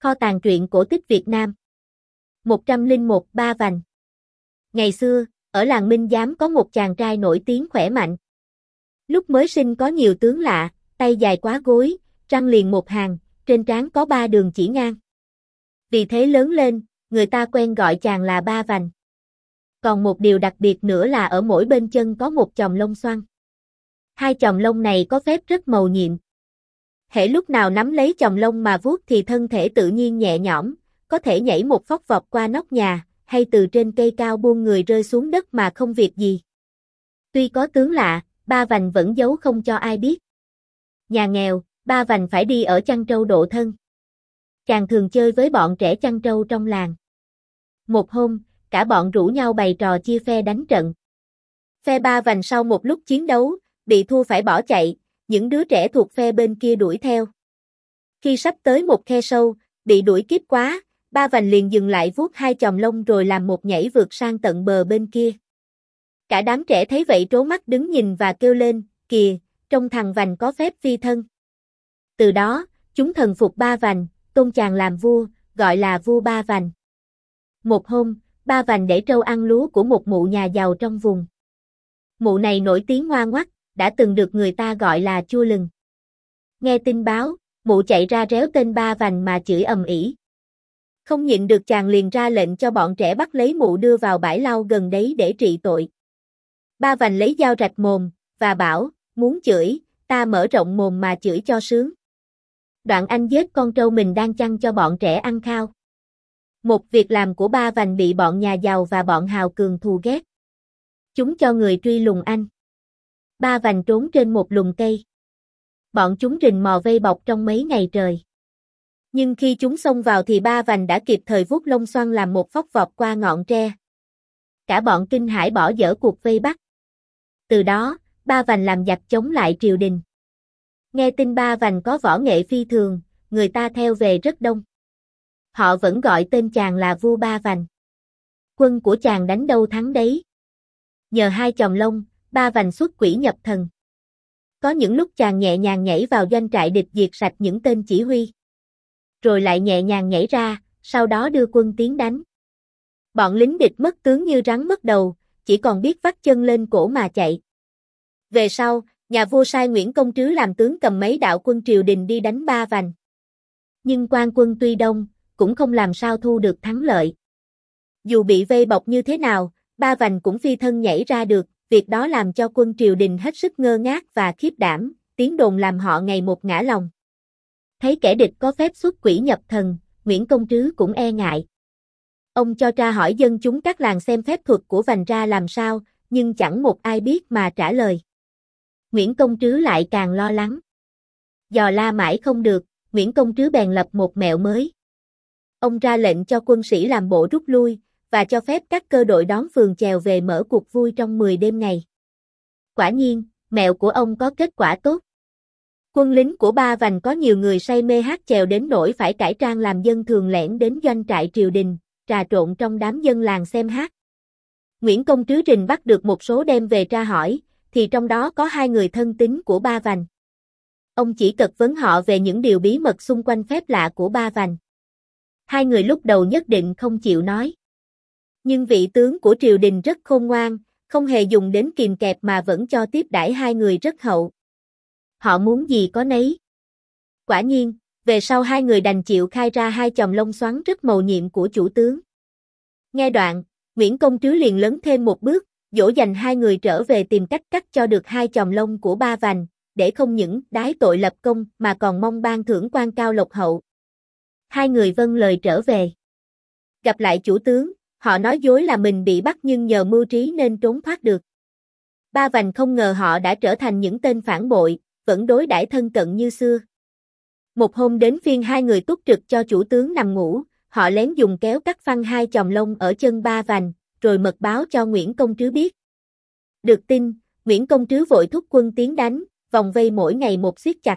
Kho tàng truyện cổ tích Việt Nam. 101 Ba Vành. Ngày xưa, ở làng Minh Giám có một chàng trai nổi tiếng khỏe mạnh. Lúc mới sinh có nhiều tướng lạ, tay dài quá gối, răng liền một hàng, trên trán có 3 đường chỉ ngang. Vì thế lớn lên, người ta quen gọi chàng là Ba Vành. Còn một điều đặc biệt nữa là ở mỗi bên chân có một chòm lông xoăn. 2 chòm lông này có phép rất mầu nhiệm. Hễ lúc nào nắm lấy chòm lông mà vuốt thì thân thể tự nhiên nhẹ nhõm, có thể nhảy một phóc vọt qua nóc nhà, hay từ trên cây cao buông người rơi xuống đất mà không việc gì. Tuy có tướng lạ, Ba Vành vẫn giấu không cho ai biết. Nhà nghèo, Ba Vành phải đi ở chăn trâu độ thân. Chàng thường chơi với bọn trẻ chăn trâu trong làng. Một hôm, cả bọn rủ nhau bày trò chia phe đánh trận. Phe Ba Vành sau một lúc chiến đấu, bị thua phải bỏ chạy, những đứa trẻ thuộc phe bên kia đuổi theo. Khi sắp tới một khe sâu, bị đuổi kịp quá, Ba Vành liền dừng lại vuốt 2 chòm lông rồi làm một nhảy vượt sang tận bờ bên kia. Cả đám trẻ thấy vậy trố mắt đứng nhìn và kêu lên, kìa, trông thằng Vành có phép phi thân. Từ đó, chúng thần phục Ba Vành, tôn chàng làm vua, gọi là vua Ba Vành. Một hôm, Ba Vành để trâu ăn lúa của một mụ nhà giàu trong vùng. Mụ này nổi tiếng ngoan ngoắt, đã từng được người ta gọi là chua lừng. Nghe tin báo, mụ chạy ra réo tên Ba Vành mà chửi ầm ĩ. Không nhịn được chàng liền ra lệnh cho bọn trẻ bắt lấy mụ đưa vào bãi lau gần đấy để trị tội. Ba Vành lấy dao rạch mồm, và bảo, muốn chửi, ta mở rộng mồm mà chửi cho sướng. Đoạn anh giết con trâu mình đang chăn cho bọn trẻ ăn khao. Một việc làm của Ba Vành bị bọn nhà giàu và bọn hào cường thù ghét. Chúng cho người truy lùng anh. Ba Vành trốn trên một lùm cây. Bọn chúng rình mò vây bọc trong mấy ngày trời. Nhưng khi chúng xông vào thì Ba Vành đã kịp thời vuốt lông xoăn làm một phóc vọt qua ngọn tre. Cả bọn kinh hãi bỏ dở cuộc vây bắt. Từ đó, Ba Vành làm giặc chống lại triều đình. Nghe tin Ba Vành có võ nghệ phi thường, người ta theo về rất đông. Họ vẫn gọi tên chàng là vua Ba Vành. Quân của chàng đánh đâu thắng đấy. Nhờ 2 chòm lông, Ba Vành xuất quỷ nhập thần. Có những lúc chàng nhẹ nhàng nhảy vào doanh trại địch diệt sạch những tên chỉ huy. Rồi lại nhẹ nhàng nhảy ra, sau đó đưa quân tiến đánh. Bọn lính địch mất tướng như rắn mất đầu, chỉ còn biết vắt chân lên cổ mà chạy. Về sau, nhà vua sai Nguyễn Công Trứ làm tướng cầm mấy đạo quân triều đình đi đánh Ba Vành. Nhưng quan quân tuy đông, cũng không làm sao thu được thắng lợi. Dù bị vây bọc như thế nào, Ba Vành cũng phi thân nhảy ra được, việc đó làm cho quân triều đình hết sức ngơ ngác và khiếp đảm, tiếng đồn làm họ ngày một ngã lòng. Thấy kẻ địch có phép xuất quỷ nhập thần, Nguyễn Công Trứ cũng e ngại. Ông cho tra hỏi dân chúng các làng xem phép thuật của Vành ra làm sao, nhưng chẳng một ai biết mà trả lời. Nguyễn Công Trứ lại càng lo lắng. Dò la mãi không được, Nguyễn Công Trứ bèn lập một mẹo mới. Ông ra lệnh cho quân sĩ làm bộ rút lui, và cho phép các cơ đội đón phường chèo về mở cuộc vui trong 10 đêm ngày. Quả nhiên, mẹo của ông có kết quả tốt. Quân lính của Ba Vành có nhiều người say mê hát chèo đến nỗi phải cải trang làm dân thường lẻn đến doanh trại triều đình, trà trộn trong đám dân làng xem hát. Nguyễn Công Trứ rình bắt được một số đem về tra hỏi, thì trong đó có 2 người thân tín của Ba Vành. Ông chỉ cật vấn họ về những điều bí mật xung quanh phép lạ của Ba Vành. 2 người lúc đầu nhất định không chịu nói. Nhưng vị tướng của triều đình rất khôn ngoan, không hề dùng đến kìm kẹp mà vẫn cho tiếp đãi 2 người rất hậu. Họ muốn gì có nấy. Quả nhiên, về sau 2 người đành chịu khai ra 2 chòm lông xoắn rất mầu nhiệm của chủ tướng. Nghe đoạn, Nguyễn Công Trứ liền lấn thêm một bước, dỗ dành 2 người trở về tìm cách cắt cho được 2 chòm lông của Ba Vành, để không những đái tội lập công mà còn mong ban thưởng quan cao lộc hậu. 2 người vâng lời trở về. Gặp lại chủ tướng, họ nói dối là mình bị bắt nhưng nhờ mưu trí nên trốn thoát được. Ba Vành không ngờ họ đã trở thành những tên phản bội, vẫn đối đãi thân cận như xưa. Một hôm đến phiên 2 người túc trực cho chủ tướng nằm ngủ, họ lén dùng kéo cắt phăng 2 chòm lông ở chân Ba Vành, rồi mật báo cho Nguyễn Công Trứ biết. Được tin, Nguyễn Công Trứ vội thúc quân tiến đánh, vòng vây mỗi ngày một siết chặt.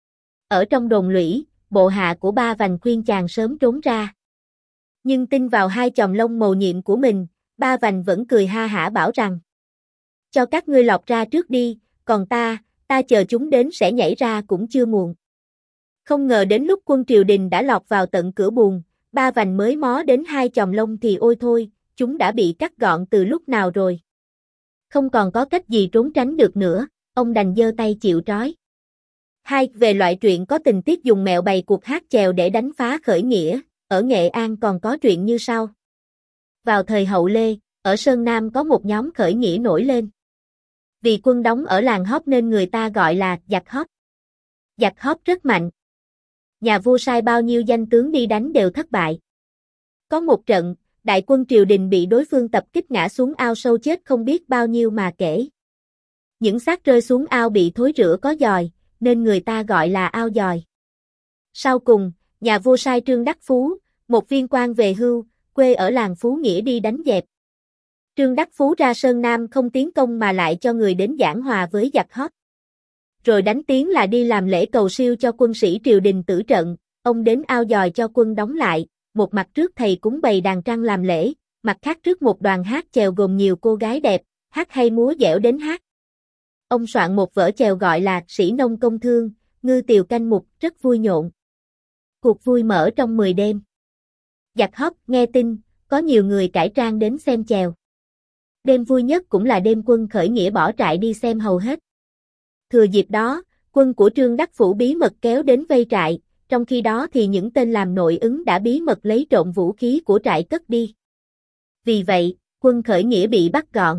Ở trong đồn lũy, bộ hạ của Ba Vành khuyên chàng sớm trốn ra. Nhưng tin vào 2 chòm lông mầu nhiệm của mình, Ba Vành vẫn cười ha hả bảo rằng: cho các ngươi lọt ra trước đi, còn ta chờ chúng đến sẽ nhảy ra cũng chưa muộn. Không ngờ đến lúc quân triều đình đã lọt vào tận cửa buồng, Ba Vành mới mó đến hai chòm lông thì ôi thôi, chúng đã bị cắt gọn từ lúc nào rồi. Không còn có cách gì trốn tránh được nữa, ông đành giơ tay chịu trói. Hai, về loại truyện có tình tiết dùng mẹo bày cuộc hát chèo để đánh phá khởi nghĩa, ở Nghệ An còn có truyện như sau. Vào thời Hậu Lê, ở Sơn Nam có một nhóm khởi nghĩa nổi lên. Vì quân đóng ở làng Hóp nên người ta gọi là giặc Hóp. Giặc Hóp rất mạnh. Nhà vua sai bao nhiêu danh tướng đi đánh đều thất bại. Có một trận, đại quân triều đình bị đối phương tập kích ngã xuống ao sâu chết không biết bao nhiêu mà kể. Những xác rơi xuống ao bị thối rữa có giòi, nên người ta gọi là ao giòi. Sau cùng, nhà vua sai Trương Đắc Phú, một viên quan về hưu, quê ở làng Phú Nghĩa đi đánh dẹp. Trương Đắc Phú ra Sơn Nam không tiến công mà lại cho người đến giảng hòa với giặc Hóp. Rồi đánh tiếng là đi làm lễ cầu siêu cho quân sĩ triều đình tử trận, ông đến ao giòi cho quân đóng lại, một mặt trước thầy cúng bày đàn trăng làm lễ, mặt khác trước một đoàn hát chèo gồm nhiều cô gái đẹp, hát hay múa dẻo đến hát. Ông soạn một vở chèo gọi là Sĩ Nông Công Thương, Ngư Tiều Canh Mục, rất vui nhộn. Cuộc vui mở trong 10 đêm. Giặc Hóp nghe tin, có nhiều người cải trang đến xem chèo. Đêm vui nhất cũng là đêm quân khởi nghĩa bỏ trại đi xem hầu hết. Thừa dịp đó, quân của Trương Đắc Phủ bí mật kéo đến vây trại, trong khi đó thì những tên làm nội ứng đã bí mật lấy trộm vũ khí của trại cất đi. Vì vậy, quân khởi nghĩa bị bắt gọn.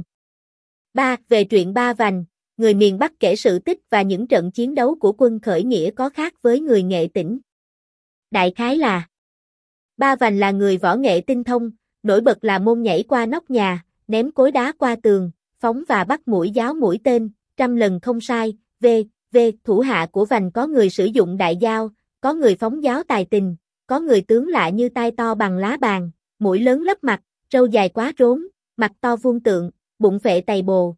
3. Về truyện Ba Vành, người miền Bắc kể sự tích và những trận chiến đấu của quân khởi nghĩa có khác với người Nghệ Tĩnh. Đại khái là Ba Vành là người võ nghệ tinh thông, nổi bật là môn nhảy qua nóc nhà, ném cối đá qua tường, phóng và bắt mũi giáo mũi tên, trăm lần không sai. Thủ hạ của Vành có người sử dụng đại dao, có người phóng giáo tài tình, có người tướng lạ như tai to bằng lá bàn, mũi lớn lấp mặt, râu dài quá rốn, mặt to vuông tượng, bụng phệ tày bồ.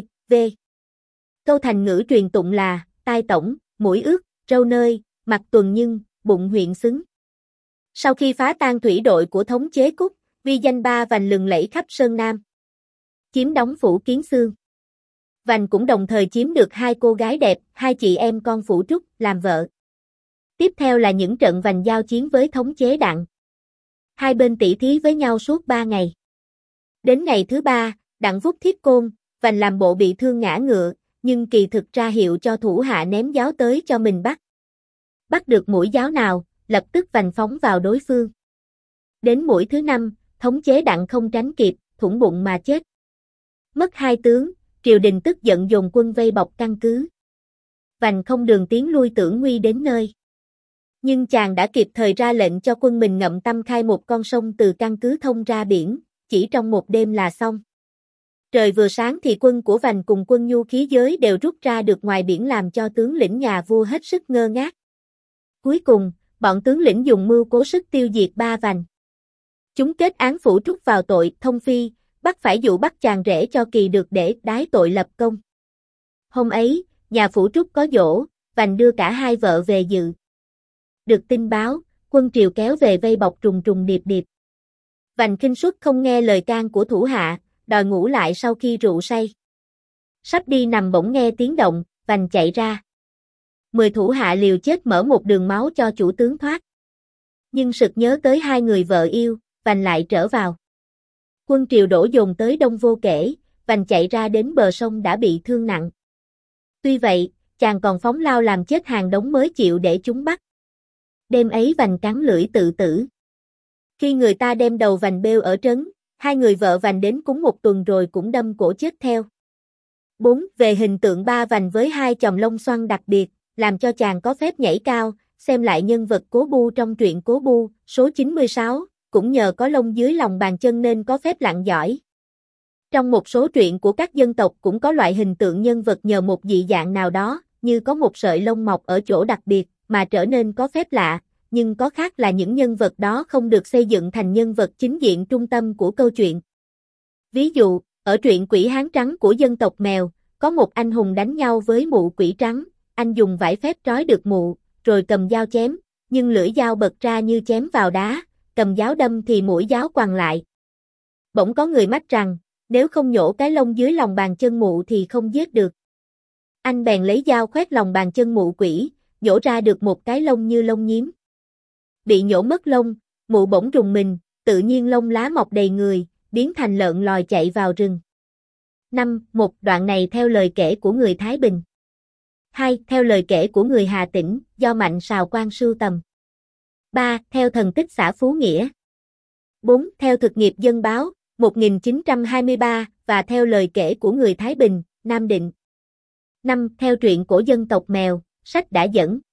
Câu thành ngữ truyền tụng là, tai tổng, mũi ướt, râu nơi, mặt tuần nhưng, bụng huyện xứng. Sau khi phá tan thủy đội của thống chế Cúc, vi danh Ba Vành lừng lẫy khắp Sơn Nam. Chiếm đóng phủ Kiến Xương. Vành cũng đồng thời chiếm được hai cô gái đẹp, hai chị em con Phủ Trúc, làm vợ. Tiếp theo là những trận Vành giao chiến với thống chế Đặng. Hai bên tỉ thí với nhau suốt 3 ngày. Đến ngày thứ 3, Đặng vút thiết côn, Vành làm bộ bị thương ngã ngựa, nhưng kỳ thực ra hiệu cho thủ hạ ném giáo tới cho mình bắt. Bắt được mũi giáo nào, lập tức Vành phóng vào đối phương. Đến mũi thứ 5, thống chế Đặng không tránh kịp, thủng bụng mà chết. Mất 2 tướng, triều đình tức giận dồn quân vây bọc căn cứ. Vành không đường tiến lui tưởng nguy đến nơi. Nhưng chàng đã kịp thời ra lệnh cho quân mình ngậm tâm khai một con sông từ căn cứ thông ra biển, chỉ trong một đêm là xong. Trời vừa sáng thì quân của Vành cùng quân nhu khí giới đều rút ra được ngoài biển làm cho tướng lĩnh nhà vua hết sức ngơ ngác. Cuối cùng, bọn tướng lĩnh dùng mưu cố sức tiêu diệt Ba Vành. Chúng kết án Phủ Trúc vào tội thông phi, bắt phải dụ bắt chàng rể cho kỳ được để đái tội lập công. Hôm ấy, nhà Phủ Trúc có giỗ, Vành đưa cả hai vợ về dự. Được tin báo, quân triều kéo về vây bọc trùng trùng điệp điệp. Vành khinh suất không nghe lời can của thủ hạ, đòi ngủ lại sau khi rượu say. Sắp đi nằm bỗng nghe tiếng động, Vành chạy ra. 10 thủ hạ liều chết mở một đường máu cho chủ tướng thoát. Nhưng sực nhớ tới hai người vợ yêu, Vành lại trở vào. Quân triều đổ dồn tới đông vô kể, Vành chạy ra đến bờ sông đã bị thương nặng. Tuy vậy, chàng còn phóng lao làm chết hàng đống mới chịu để chúng bắt. Đêm ấy Vành cắn lưỡi tự tử. Khi người ta đem đầu Vành bêu ở trấn, hai người vợ Vành đến cúng một tuần rồi cũng đâm cổ chết theo. 4. Về hình tượng Ba Vành với hai chòm lông xoăn đặc biệt, làm cho chàng có phép nhảy cao, xem lại nhân vật Cố Bu trong truyện Cố Bu, số 96, cũng nhờ có lông dưới lòng bàn chân nên có phép lặn giỏi. Trong một số truyện của các dân tộc cũng có loại hình tượng nhân vật nhờ một dị dạng nào đó, như có một sợi lông mọc ở chỗ đặc biệt, mà trở nên có phép lạ, nhưng có khác là những nhân vật đó không được xây dựng thành nhân vật chính diện trung tâm của câu chuyện. Ví dụ, ở truyện Quỷ Hán Trắng của dân tộc Mèo, có một anh hùng đánh nhau với mụ quỷ trắng, anh dùng vải phép trói được mụ, rồi cầm dao chém, nhưng lưỡi dao bật ra như chém vào đá, cầm giáo đâm thì mũi giáo quằn lại. Bỗng có người mách rằng, nếu không nhổ cái lông dưới lòng bàn chân mụ thì không giết được. Anh bèn lấy dao khoét lòng bàn chân mụ quỷ, nhổ ra được một cái lông như lông nhím. Bị nhổ mất lông, mụ bỗng rùng mình, tự nhiên lông lá mọc đầy người, biến thành lợn lòi chạy vào rừng. 5. Một đoạn này theo lời kể của người Thái Bình. 2. Theo lời kể của người Hà Tĩnh, do Mạnh Sào Quang sưu tầm. 3. Theo thần tích xã Phú Nghĩa. 4. Theo thực nghiệp dân báo, 1923, và theo lời kể của người Thái Bình, Nam Định. 5. Theo truyện cổ dân tộc Mèo, sách đã dẫn.